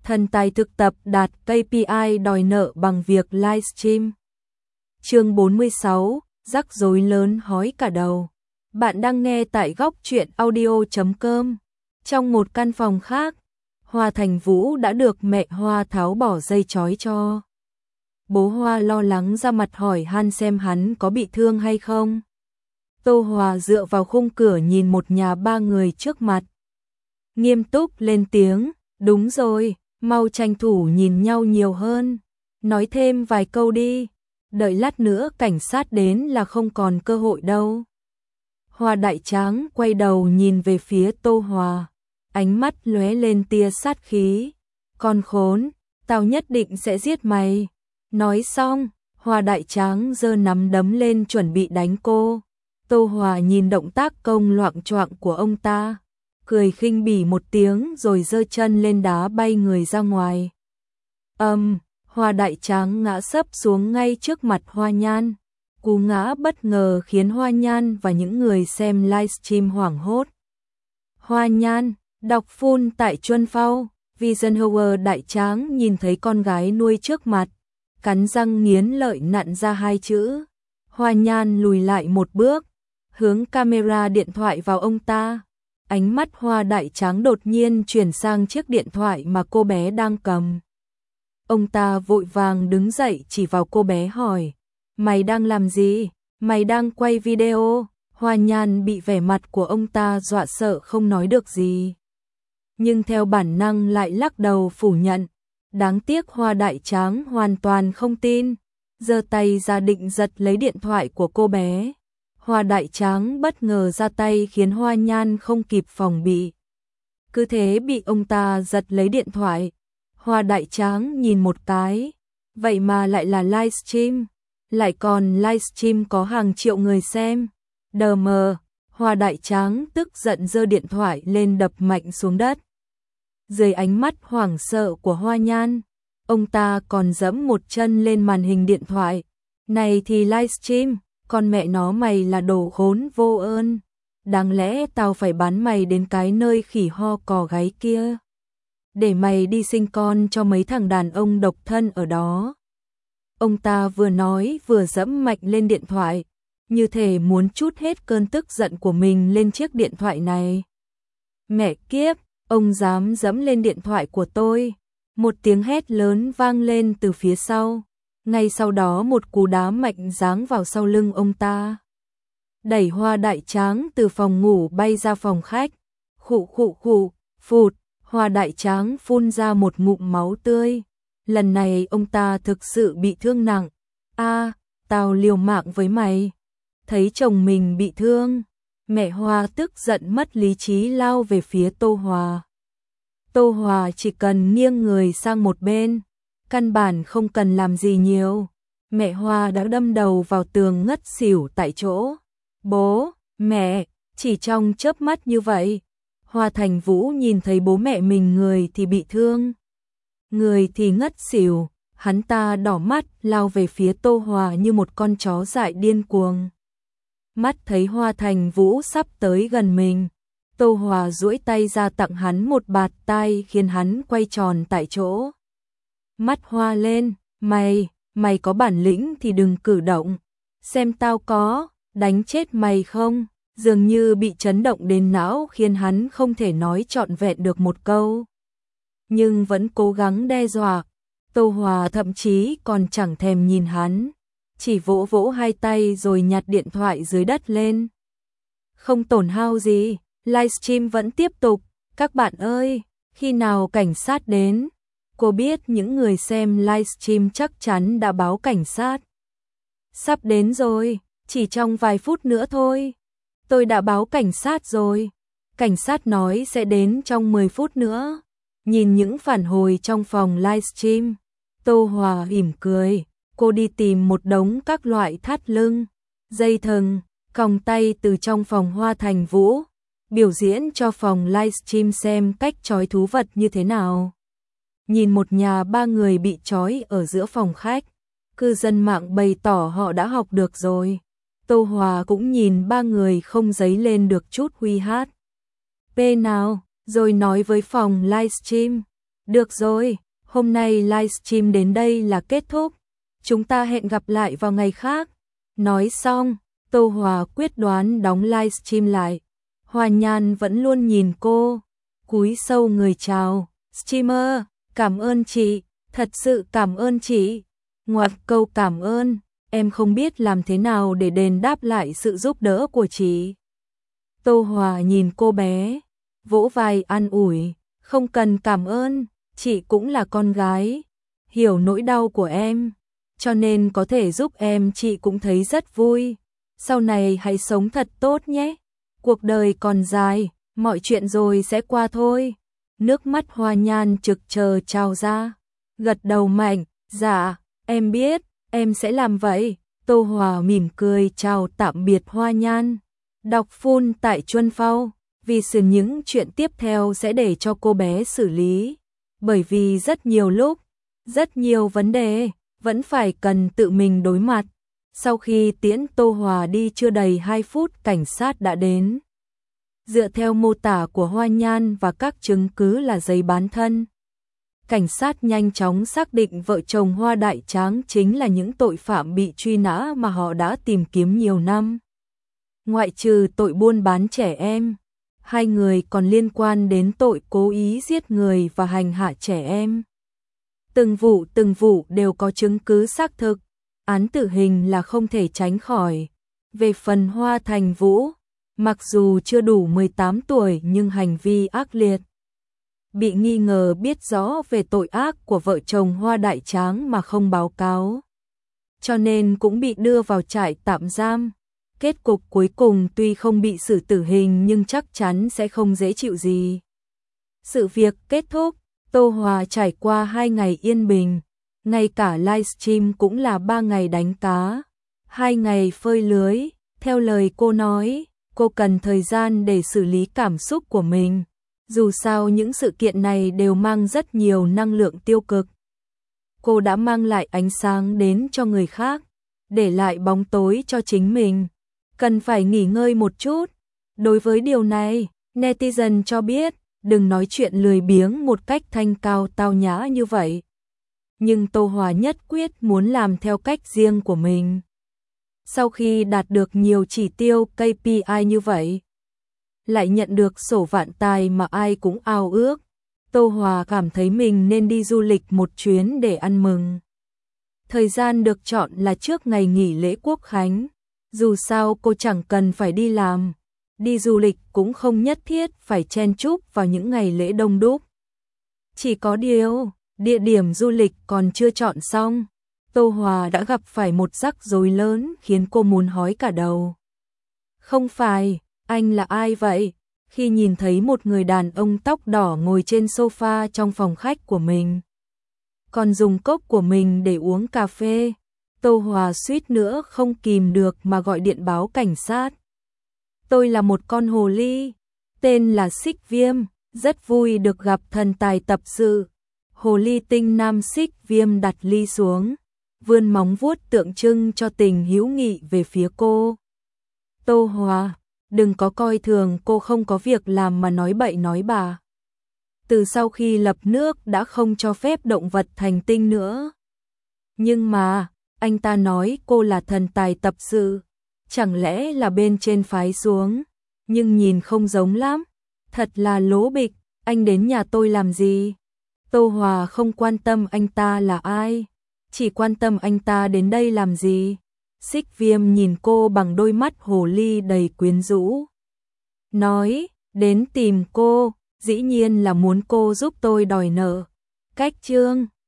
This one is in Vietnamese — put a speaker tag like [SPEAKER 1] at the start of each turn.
[SPEAKER 1] Thần tài thực tập đạt KPI đòi nợ bằng việc livestream. Chương 46, rắc rối lớn hói cả đầu. Bạn đang nghe tại góc truyện audio.com. Trong một căn phòng khác, Hoa Thành Vũ đã được mẹ Hoa tháo bỏ dây trói cho. Bố Hoa lo lắng ra mặt hỏi han xem hắn có bị thương hay không. Tô Hòa dựa vào khung cửa nhìn một nhà ba người trước mặt. Nghiêm túc lên tiếng, đúng rồi, mau tranh thủ nhìn nhau nhiều hơn. Nói thêm vài câu đi, đợi lát nữa cảnh sát đến là không còn cơ hội đâu. Hoa Đại Tráng quay đầu nhìn về phía Tô Hòa, ánh mắt lóe lên tia sát khí. Con khốn, tao nhất định sẽ giết mày. Nói xong, Hoa Đại Tráng giơ nắm đấm lên chuẩn bị đánh cô. Tô Hòa nhìn động tác công loạng choạng của ông ta, cười khinh bỉ một tiếng rồi giơ chân lên đá bay người ra ngoài. Hoa Đại Tráng ngã sấp xuống ngay trước mặt Hoa Nhan. Cú ngã bất ngờ khiến Hoa Nhan và những người xem livestream hoảng hốt. Hoa Nhan, đọc phun tại Chuân Phao, Visenhower Đại Tráng nhìn thấy con gái nuôi trước mặt, cắn răng nghiến lợi nặn ra hai chữ. Hoa Nhan lùi lại một bước, hướng camera điện thoại vào ông ta. Ánh mắt Hoa Đại Tráng đột nhiên chuyển sang chiếc điện thoại mà cô bé đang cầm. Ông ta vội vàng đứng dậy chỉ vào cô bé hỏi, mày đang làm gì? Mày đang quay video. Hoa Nhan bị vẻ mặt của ông ta dọa sợ không nói được gì, nhưng theo bản năng lại lắc đầu phủ nhận. Đáng tiếc Hoa Đại Tráng hoàn toàn không tin, giơ tay ra định giật lấy điện thoại của cô bé. Hoa Đại Tráng bất ngờ ra tay khiến Hoa Nhan không kịp phòng bị, cứ thế bị ông ta giật lấy điện thoại. Hoa Đại Tráng nhìn một cái, vậy mà lại là livestream, lại còn livestream có hàng triệu người xem. Đờ mờ, Hoa Đại Tráng tức giận giơ điện thoại lên đập mạnh xuống đất. Dưới ánh mắt hoảng sợ của Hoa Nhan, ông ta còn giẫm một chân lên màn hình điện thoại. Này thì livestream, con mẹ nó mày là đồ khốn vô ơn. Đáng lẽ tao phải bán mày đến cái nơi khỉ ho cò gáy kia, để mày đi sinh con cho mấy thằng đàn ông độc thân ở đó. Ông ta vừa nói vừa giẫm mạnh lên điện thoại, như thể muốn trút hết cơn tức giận của mình lên chiếc điện thoại này. Mẹ kiếp, ông dám giẫm lên điện thoại của tôi. Một tiếng hét lớn vang lên từ phía sau. Ngay sau đó một cú đá mạnh giáng vào sau lưng ông ta, đẩy Hoa Đại Tráng từ phòng ngủ bay ra phòng khách. Khụ khụ khụ, phụt, Hoa Đại Tráng phun ra một ngụm máu tươi. Lần này ông ta thực sự bị thương nặng. Tao liều mạng với mày. Thấy chồng mình bị thương, mẹ Hoa tức giận mất lý trí lao về phía Tô Hòa. Tô Hòa chỉ cần nghiêng người sang một bên, căn bản không cần làm gì nhiều, mẹ Hoa đã đâm đầu vào tường ngất xỉu tại chỗ. Bố, mẹ, chỉ trong chớp mắt như vậy, Hoa Thành Vũ nhìn thấy bố mẹ mình người thì bị thương, người thì ngất xỉu, hắn ta đỏ mắt lao về phía Tô Hòa như một con chó dại điên cuồng. Mắt thấy Hoa Thành Vũ sắp tới gần mình, Tô Hòa duỗi tay ra tặng hắn một bạt tai khiến hắn quay tròn tại chỗ. Mắt hoa lên, mày có bản lĩnh thì đừng cử động, xem tao có đánh chết mày không. Dường như bị chấn động đến não khiến hắn không thể nói trọn vẹn được một câu, nhưng vẫn cố gắng đe dọa. Tô Hòa thậm chí còn chẳng thèm nhìn hắn, chỉ vỗ vỗ hai tay rồi nhặt điện thoại dưới đất lên. Không tổn hao gì, livestream vẫn tiếp tục. Các bạn ơi, khi nào cảnh sát đến? Cô biết những người xem livestream chắc chắn đã báo cảnh sát. Sắp đến rồi, chỉ trong vài phút nữa thôi. Tôi đã báo cảnh sát rồi. Cảnh sát nói sẽ đến trong 10 phút nữa. Nhìn những phản hồi trong phòng livestream, Tô Hòa mỉm cười. Cô đi tìm một đống các loại thắt lưng, dây thừng, còng tay từ trong phòng Hoa Thành Vũ, biểu diễn cho phòng livestream xem cách trói thú vật như thế nào. Nhìn một nhà ba người bị trói ở giữa phòng khách, cư dân mạng bày tỏ họ đã học được rồi. Tô Hòa cũng nhìn ba người không dấy lên được chút huy hát. P nào, rồi nói với phòng livestream, Được rồi, hôm nay livestream đến đây là kết thúc. Chúng ta hẹn gặp lại vào ngày khác. Nói xong, Tô Hòa quyết đoán đóng livestream lại. Hoa Nhan vẫn luôn nhìn cô, cúi sâu người chào. Streamer, cảm ơn chị, thật sự cảm ơn chị. Ngoặc câu cảm ơn, em không biết làm thế nào để đền đáp lại sự giúp đỡ của chị. Tô Hòa nhìn cô bé, vỗ vai an ủi, không cần cảm ơn, chị cũng là con gái, hiểu nỗi đau của em, cho nên có thể giúp em chị cũng thấy rất vui. Sau này hãy sống thật tốt nhé, cuộc đời còn dài, mọi chuyện rồi sẽ qua thôi. Nước mắt Hoa Nhan trực chờ trào ra, gật đầu mạnh, dạ, em biết, em sẽ làm vậy. Tô Hòa mỉm cười chào tạm biệt Hoa Nhan. Đọc full tại Chuân Phao, vì sự những chuyện tiếp theo sẽ để cho cô bé xử lý. Bởi vì rất nhiều lúc, rất nhiều vấn đề, vẫn phải cần tự mình đối mặt. Sau khi tiễn Tô Hòa đi chưa đầy 2 phút cảnh sát đã đến. Dựa theo mô tả của Hoa Nhan và các chứng cứ là giấy bán thân, cảnh sát nhanh chóng xác định vợ chồng Hoa Đại Tráng chính là những tội phạm bị truy nã mà họ đã tìm kiếm nhiều năm. Ngoại trừ tội buôn bán trẻ em, hai người còn liên quan đến tội cố ý giết người và hành hạ trẻ em. Từng vụ đều có chứng cứ xác thực, án tử hình là không thể tránh khỏi. Về phần Hoa Thành Vũ, mặc dù chưa đủ 18 tuổi nhưng hành vi ác liệt, bị nghi ngờ biết rõ về tội ác của vợ chồng Hoa Đại Tráng mà không báo cáo, cho nên cũng bị đưa vào trại tạm giam. Kết cục cuối cùng tuy không bị xử tử hình nhưng chắc chắn sẽ không dễ chịu gì. Sự việc kết thúc, Tô Hòa trải qua 2 ngày yên bình, ngay cả livestream cũng là 3 ngày đánh cá, 2 ngày phơi lưới. Theo lời cô nói, cô cần thời gian để xử lý cảm xúc của mình. Dù sao những sự kiện này đều mang rất nhiều năng lượng tiêu cực. Cô đã mang lại ánh sáng đến cho người khác, để lại bóng tối cho chính mình. Cần phải nghỉ ngơi một chút. Đối với điều này, netizen cho biết, đừng nói chuyện lười biếng một cách thanh cao tao nhã như vậy. Nhưng Tô Hòa nhất quyết muốn làm theo cách riêng của mình. Sau khi đạt được nhiều chỉ tiêu KPI như vậy, lại nhận được sổ vạn tài mà ai cũng ao ước, Tô Hòa cảm thấy mình nên đi du lịch một chuyến để ăn mừng. Thời gian được chọn là trước ngày nghỉ lễ Quốc khánh. Dù sao cô chẳng cần phải đi làm, đi du lịch cũng không nhất thiết phải chen chúc vào những ngày lễ đông đúc. Chỉ có điều, địa điểm du lịch còn chưa chọn xong, Tô Hòa đã gặp phải một rắc rối lớn khiến cô muốn hói cả đầu. Không phải, anh là ai vậy? Khi nhìn thấy một người đàn ông tóc đỏ ngồi trên sofa trong phòng khách của mình, còn dùng cốc của mình để uống cà phê, Tô Hòa suýt nữa không kìm được mà gọi điện báo cảnh sát. Tôi là một con hồ ly, tên là Xích Viêm, rất vui được gặp thần tài tập sự. Hồ ly tinh nam Xích Viêm đặt ly xuống, vươn móng vuốt tượng trưng cho tình hữu nghị về phía cô. Tô Hòa, đừng có coi thường cô không có việc làm mà nói bậy nói bạ. Từ sau khi lập nước đã không cho phép động vật thành tinh nữa. Nhưng mà, anh ta nói cô là thần tài tập sự, chẳng lẽ là bên trên phái xuống, nhưng nhìn không giống lắm, thật là lố bịch, anh đến nhà tôi làm gì? Tô Hòa không quan tâm anh ta là ai, chỉ quan tâm anh ta đến đây làm gì. Xích Viêm nhìn cô bằng đôi mắt hồ ly đầy quyến rũ, nói, đến tìm cô, dĩ nhiên là muốn cô giúp tôi đòi nợ. Cách chương